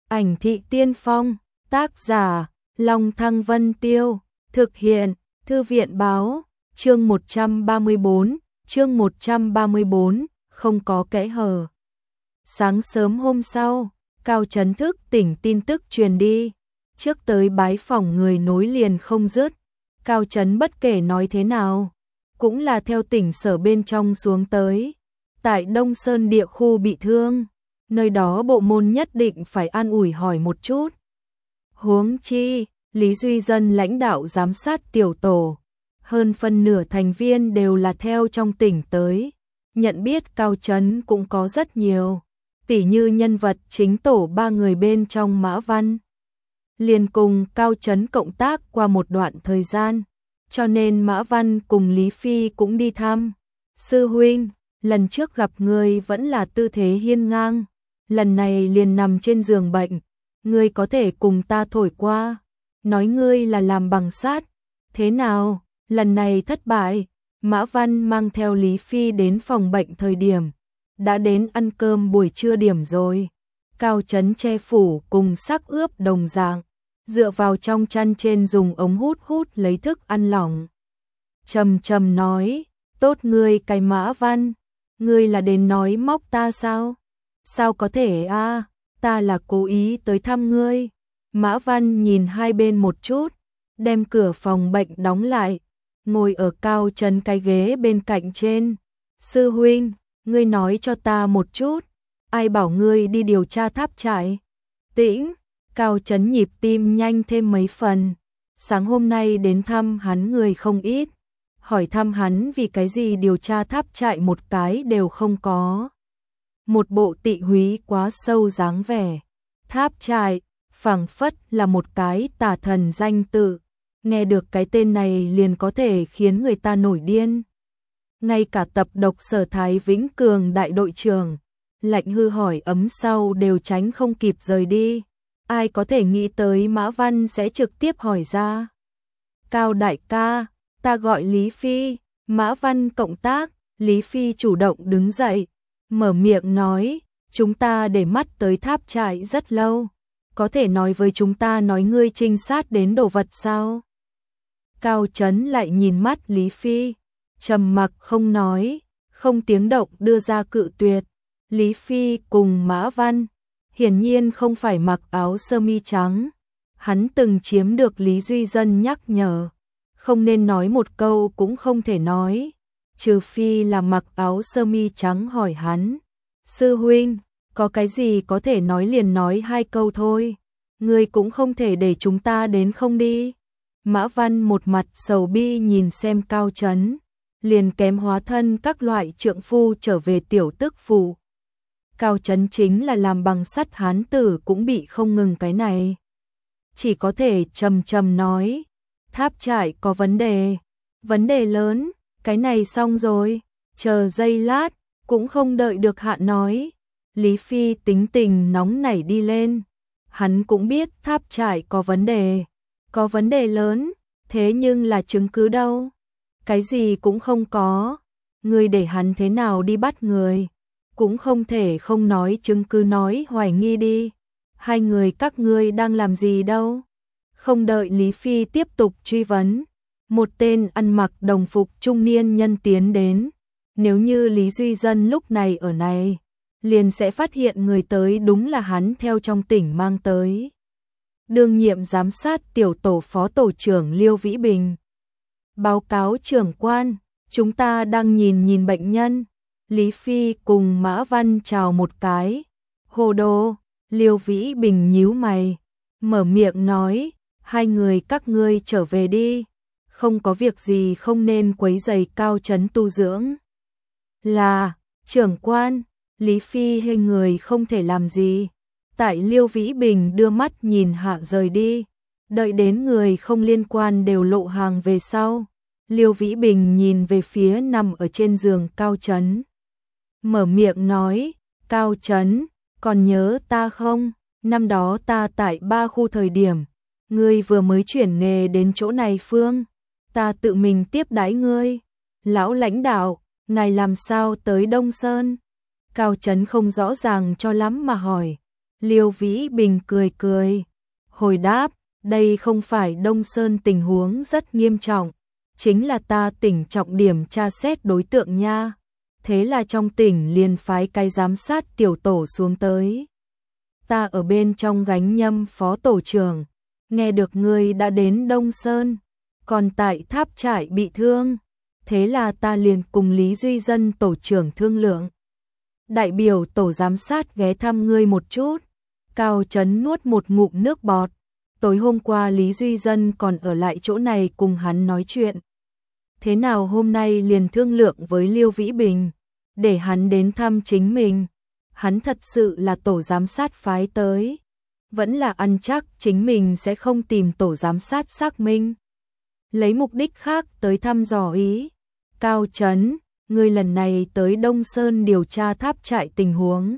Ảnh thị tiên phong, tác giả, Long Thăng Vân Tiêu, thực hiện, Thư viện báo, chương 134, không có kẽ hở. Sáng sớm hôm sau, Cao Chấn thức tỉnh tin tức truyền đi, trước tới bái phỏng người nối liền không dứt. Cao Chấn bất kể nói thế nào, cũng là theo tỉnh sở bên trong xuống tới. Tại Đông Sơn địa khu bị thương, nơi đó bộ môn nhất định phải an ủi hỏi một chút. Huống chi, Lý Duy Dân lãnh đạo giám sát tiểu tổ, hơn phân nửa thành viên đều là theo trong tỉnh tới. Nhận biết Cao Chấn cũng có rất nhiều, tỉ như nhân vật chính tổ 3 người bên trong Mã Văn. Liền cùng Cao Chấn cộng tác qua một đoạn thời gian, cho nên Mã Văn cùng Lý Phi cũng đi thăm. Sư huynh, lần trước gặp ngươi vẫn là tư thế hiên ngang, lần này liền nằm trên giường bệnh, ngươi có thể cùng ta thổi qua, nói ngươi là làm bằng sắt, thế nào, lần này thất bại. Mã Văn mang theo Lý Phi đến phòng bệnh thời điểm, đã đến ăn cơm buổi trưa điểm rồi. Cao Chấn che phủ cùng sắc ướp đồng dạng, dựa vào trong chăn trên dùng ống hút lấy thức ăn lỏng. Trầm nói, tốt ngươi cái Mã Văn, ngươi là đến nói móc ta sao? Sao có thể a? Ta là cố ý tới thăm ngươi. Mã Văn nhìn hai bên một chút, đem cửa phòng bệnh đóng lại, ngồi ở Cao Chấn cái ghế bên cạnh trên. Sư huynh, ngươi nói cho ta một chút, ai bảo ngươi đi điều tra tháp trại? Tĩnh, Cao Chấn nhịp tim nhanh thêm mấy phần. Sáng hôm nay đến thăm hắn người không ít, hỏi thăm hắn vì cái gì điều tra tháp trại một cái đều không có. Một bộ tị húy quá sâu dáng vẻ. Tháp trại, phảng phất là một cái tà thần danh tự, nghe được cái tên này liền có thể khiến người ta nổi điên. Ngay cả tập độc Sở Thái Vĩnh Cường đại đội trưởng, lạnh hư hỏi ấm sau đều tránh không kịp rời đi. Ai có thể nghĩ tới Mã Văn sẽ trực tiếp hỏi ra. Cao đại ca, ta gọi Lý Phi. Mã Văn cộng tác, Lý Phi chủ động đứng dậy, mở miệng nói, chúng ta để mắt tới tháp trại rất lâu, có thể nói với chúng ta nói ngươi trinh sát đến đồ vật sao? Cao Chấn lại nhìn mắt Lý Phi, trầm mặc không nói, không tiếng động đưa ra cự tuyệt. Lý Phi cùng Mã Văn hiển nhiên không phải mặc áo sơ mi trắng, hắn từng chiếm được Lý Duy Dân nhắc nhở, không nên nói một câu cũng không thể nói, trừ phi là mặc áo sơ mi trắng hỏi hắn. Sư huynh, có cái gì có thể nói liền nói hai câu thôi, ngươi cũng không thể để chúng ta đến không đi. Mã Văn một mặt sầu bi nhìn xem Cao Chấn, liền kém hóa thân các loại trượng phu trở về tiểu tức phủ. Cao Chấn chính là làm bằng sắt hán tử cũng bị không ngừng cái này. Chỉ có thể trầm nói, tháp trại có vấn đề lớn, cái này xong rồi, chờ giây lát, cũng không đợi được hạ nói. Lý Phi tính tình nóng nảy đi lên, hắn cũng biết tháp trại có vấn đề lớn, thế nhưng là chứng cứ đâu? Cái gì cũng không có, ngươi để hắn thế nào đi bắt người? Cũng không thể không nói chứng cứ nói hoài nghi đi. Hai người các ngươi đang làm gì đâu? Không đợi Lý Phi tiếp tục truy vấn, một tên ăn mặc đồng phục trung niên nhân tiến đến. Nếu như Lý Duy Dân lúc này ở này, liền sẽ phát hiện người tới đúng là hắn theo trong tỉnh mang tới. Đương nhiệm giám sát tiểu tổ phó tổ trưởng Liêu Vĩ Bình. Báo cáo trưởng quan, chúng ta đang nhìn bệnh nhân. Lý Phi cùng Mã Văn chào một cái. Hồ đồ, Liêu Vĩ Bình nhíu mày, mở miệng nói, hai người các ngươi trở về đi, không có việc gì không nên quấy rầy Cao Chấn tu dưỡng. Là, trưởng quan, Lý Phi hay người không thể làm gì. Tại Liêu Vĩ Bình đưa mắt nhìn hạ rời đi, đợi đến người không liên quan đều lộ hàng về sau. Liêu Vĩ Bình nhìn về phía nằm ở trên giường Cao Chấn, mở miệng nói, Cao Chấn, còn nhớ ta không? Năm đó ta tại 3 khu thời điểm, ngươi vừa mới chuyển nghề đến chỗ này phương, ta tự mình tiếp đãi ngươi. Lão lãnh đạo, ngài làm sao tới Đông Sơn? Cao Chấn không rõ ràng cho lắm mà hỏi. Liêu Vĩ Bình cười cười, hồi đáp, đây không phải Đông Sơn tình huống rất nghiêm trọng, chính là ta tỉnh trọng điểm tra xét đối tượng nha. Thế là trong tỉnh liền phái cái giám sát tiểu tổ xuống tới. Ta ở bên trong gánh nhâm phó tổ trưởng, nghe được ngươi đã đến Đông Sơn, còn tại Tháp Trại bị thương. Thế là ta liền cùng Lý Duy Dân tổ trưởng thương lượng. Đại biểu tổ giám sát ghé thăm ngươi một chút. Cao Chấn nuốt một ngụm nước bọt. Tối hôm qua Lý Duy Dân còn ở lại chỗ này cùng hắn nói chuyện. Thế nào hôm nay liền thương lượng với Liêu Vĩ Bình, để hắn đến thăm chính mình. Hắn thật sự là tổ giám sát phái tới, vẫn là ăn chắc chính mình sẽ không tìm tổ giám sát xác minh, lấy mục đích khác tới thăm dò ý. Cao Chấn, ngươi lần này tới Đông Sơn điều tra Tháp Trại tình huống,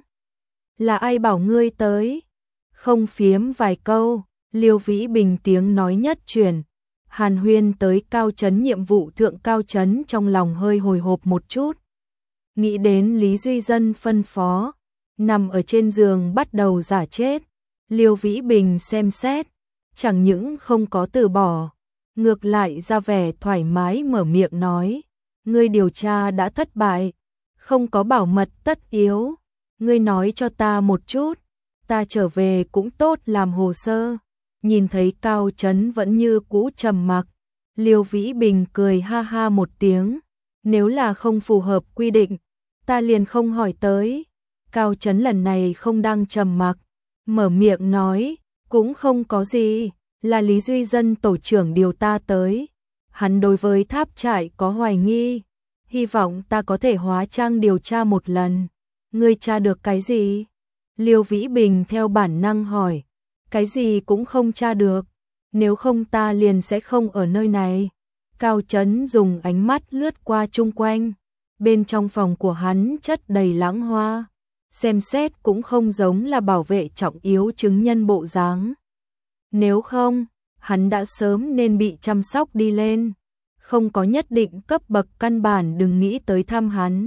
là ai bảo ngươi tới? Không phiếm vài câu, Liêu Vĩ Bình tiếng nói nhất truyền, hàn huyên tới Cao Chấn nhiệm vụ thượng. Cao Chấn trong lòng hơi hồi hộp một chút, nghĩ đến Lý Duy Dân phân phó, nằm ở trên giường bắt đầu giả chết. Liêu Vĩ Bình xem xét, chẳng những không có từ bỏ, ngược lại ra vẻ thoải mái mở miệng nói, ngươi điều tra đã thất bại, không có bảo mật tất yếu, ngươi nói cho ta một chút, ta trở về cũng tốt làm hồ sơ. Nhìn thấy Cao Chấn vẫn như cũ trầm mặc, Liêu Vĩ Bình cười ha ha một tiếng, nếu là không phù hợp quy định, ta liền không hỏi tới. Cao Chấn lần này không đang trầm mặc, mở miệng nói, cũng không có gì, là Lý Duy Dân tổ trưởng điều ta tới. Hắn đối với Tháp Trại có hoài nghi, hy vọng ta có thể hóa trang điều tra một lần. Ngươi tra được cái gì? Liêu Vĩ Bình theo bản năng hỏi, cái gì cũng không tra được, nếu không ta liền sẽ không ở nơi này. Cao Chấn dùng ánh mắt lướt qua chung quanh, bên trong phòng của hắn chất đầy lãng hoa, xem xét cũng không giống là bảo vệ trọng yếu chứng nhân bộ dáng. Nếu không, hắn đã sớm nên bị chăm sóc đi lên, không có nhất định cấp bậc căn bản đừng nghĩ tới thăm hắn.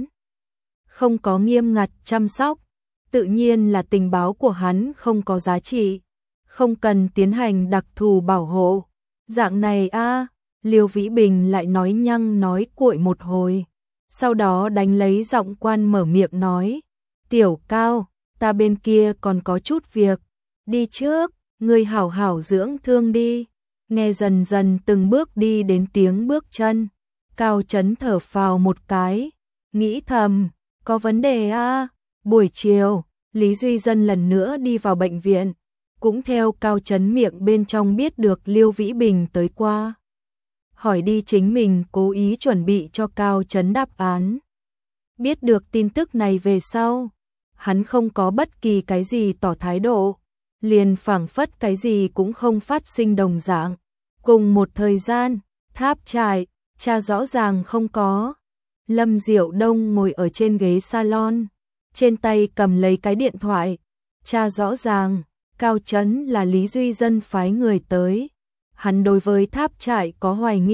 Không có nghiêm ngặt chăm sóc, tự nhiên là tình báo của hắn không có giá trị, không cần tiến hành đặc thù bảo hộ. Dạng này a, Liêu Vĩ Bình lại nói nhăng nói cuội một hồi, sau đó đánh lấy giọng quan mở miệng nói, Tiểu Cao, ta bên kia còn có chút việc, đi trước, ngươi hảo hảo dưỡng thương đi. Nghe dần dần từng bước đi đến tiếng bước chân, Cao Chấn thở phào một cái, nghĩ thầm, có vấn đề a. Buổi chiều, Lý Duy Dân lần nữa đi vào bệnh viện, cũng theo Cao Chấn miệng bên trong biết được Liêu Vĩ Bình tới qua. Hỏi đi chính mình cố ý chuẩn bị cho Cao Chấn đáp án. Biết được tin tức này về sau, hắn không có bất kỳ cái gì tỏ thái độ, liền phảng phất cái gì cũng không phát sinh đồng dạng. Cùng một thời gian, Tháp Trại, cha rõ ràng không có. Lâm Diệu Đông ngồi ở trên ghế salon, trên tay cầm lấy cái điện thoại. Cha rõ ràng, Cao Chấn là Lý Duy Dân phái người tới. Hắn đối với Tháp Trại có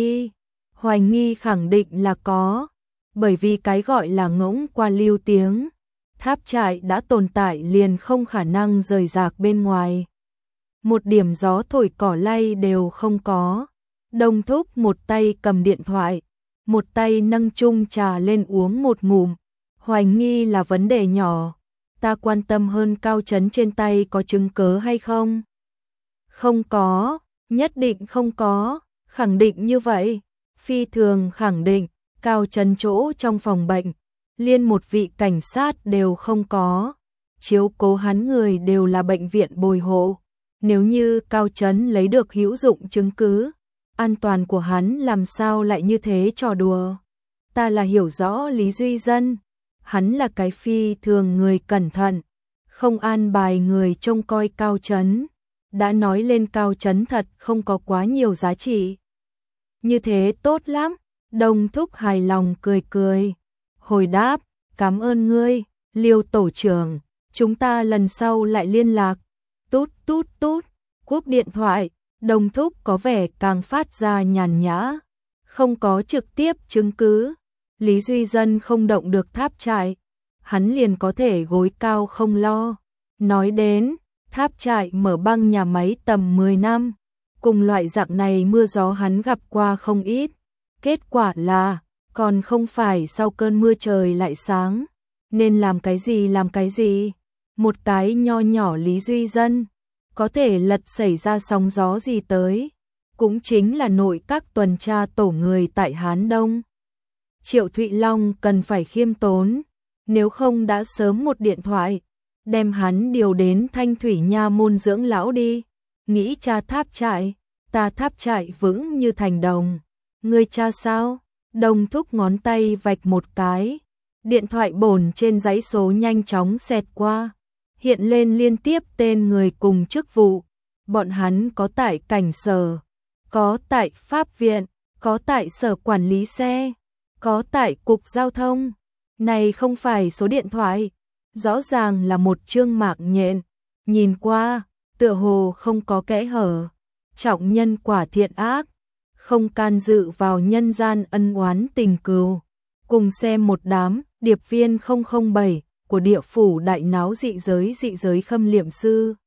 hoài nghi khẳng định là có, bởi vì cái gọi là ngỗng qua lưu tiếng. Tháp Trại đã tồn tại liền không khả năng rời rạc bên ngoài. Một điểm gió thổi cỏ lay đều không có. Đông Thúc một tay cầm điện thoại, một tay nâng chung trà lên uống một ngụm. Hoài nghi là vấn đề nhỏ, ta quan tâm hơn Cao Chấn trên tay có chứng cớ hay không. Không có, nhất định không có, khẳng định như vậy, phi thường khẳng định. Cao Chấn chỗ trong phòng bệnh, liên một vị cảnh sát đều không có, chiếu cố hắn người đều là bệnh viện bồi hộ. Nếu như Cao Chấn lấy được hữu dụng chứng cứ, an toàn của hắn làm sao lại như thế trò đùa. Ta là hiểu rõ Lý Duy Dân, hắn là cái phi thường người cẩn thận, không an bài người trông coi Cao Chấn. Đã nói lên Cao Chấn thật không có quá nhiều giá trị. Như thế tốt lắm, Đông Thúc hài lòng cười cười. Hồi đáp, cảm ơn ngươi, Liêu tổ trưởng, chúng ta lần sau lại liên lạc. Tút tút tút, cúp điện thoại, Đông Thúc có vẻ càng phát ra nhàn nhã, không có trực tiếp chứng cứ. Lý Duy Dân không động được Tháp Trại, hắn liền có thể gối cao không lo. Nói đến, Tháp Trại mở băng nhà máy tầm 10 năm, cùng loại dạng này mưa gió hắn gặp qua không ít. Kết quả là, còn không phải sau cơn mưa trời lại sáng, nên làm cái gì, một cái nho nhỏ Lý Duy Dân, có thể lật xảy ra sóng gió gì tới, cũng chính là nội các tuần tra tổ người tại Hán Đông. Triệu Thụy Long cần phải khiêm tốn, nếu không đã sớm một điện thoại, đem hắn điều đến Thanh Thủy Nha môn dưỡng lão đi. Nghĩ cha Tháp Trại, ta Tháp Trại vững như thành đồng. Ngươi cha sao? Đồng Thúc ngón tay vạch một cái. Điện thoại bổn trên dãy số nhanh chóng xẹt qua. Hiện lên liên tiếp tên người cùng chức vụ. Bọn hắn có tại cảnh sở, có tại pháp viện, có tại sở quản lý xe, có tại cục giao thông. Này không phải số điện thoại, rõ ràng là một chương mạc nhện, nhìn qua, tựa hồ không có kẽ hở. Trọng nhân quả thiện ác, không can dự vào nhân gian ân oán tình cừu. Cùng xem một đám điệp viên 007 của địa phủ đại náo dị giới khâm liệm sư.